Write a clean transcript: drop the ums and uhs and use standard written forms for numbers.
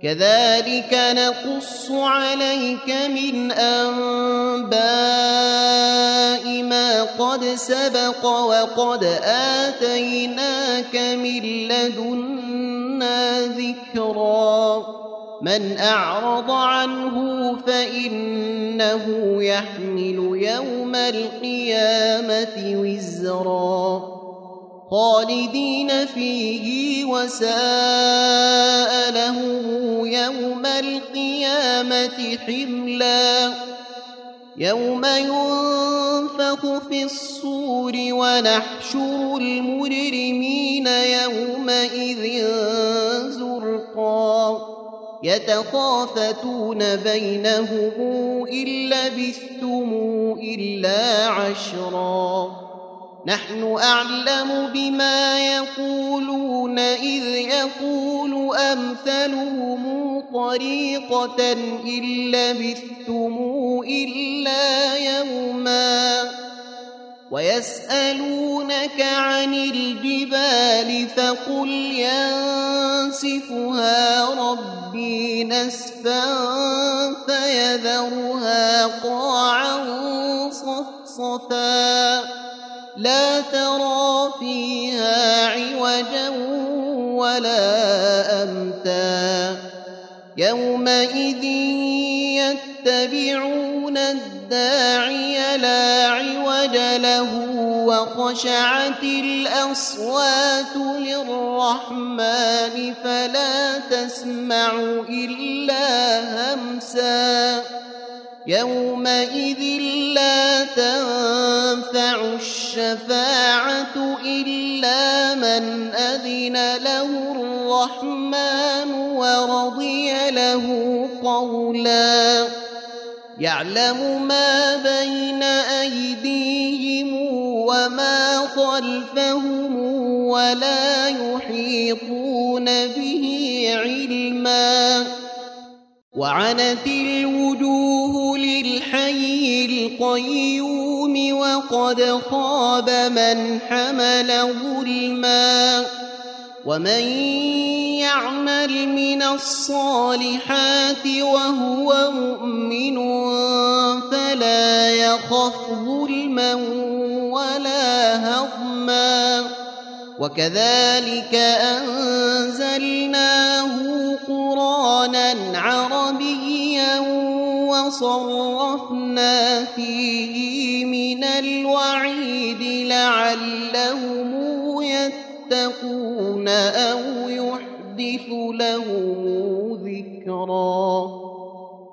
كذلك نقص عليك من أنباء ما قد سبق وقد آتيناك من لدنا ذكرا من أعرض عنه فإنه يحمل يوم القيامة وزرا خالدين فيه وساء لهم يوم القيامة حملا يوم ينفخ في الصور ونحشر المجرمين يومئذ زرقا يتخافتون بينهم إن لبثتم إلا عشرا نحن أعلم بما يقولون إذ يقول أمثلهم طريقة إن لبثتم إلا يوما ويسألونك عن الجبال فقل ينسفها ربي نسفا فيذرها قاعا صفصفا لا ترى فيها عوجا ولا أمتا يومئذ يتبعون الداعي لا عوج له وخشعت الأصوات للرحمن فلا تسمع إلا همسا يومئذ لا تنفع الشفاعة إلا من أذن له الرحمن ورضي له قولا يعلم ما بين أيديهم وما خلفهم ولا يحيطون به علما وعنت الوجوه للحي القيوم وقد خاب من حمل ظلما ومن يعمل من الصالحات وهو مؤمن فلا يخف ظلما ولا هضما وكذلك أنزلناه قرآنا عربيا وصرفنا فيه من الوعيد لعلهم يتقون أو يحدث لهم ذكرا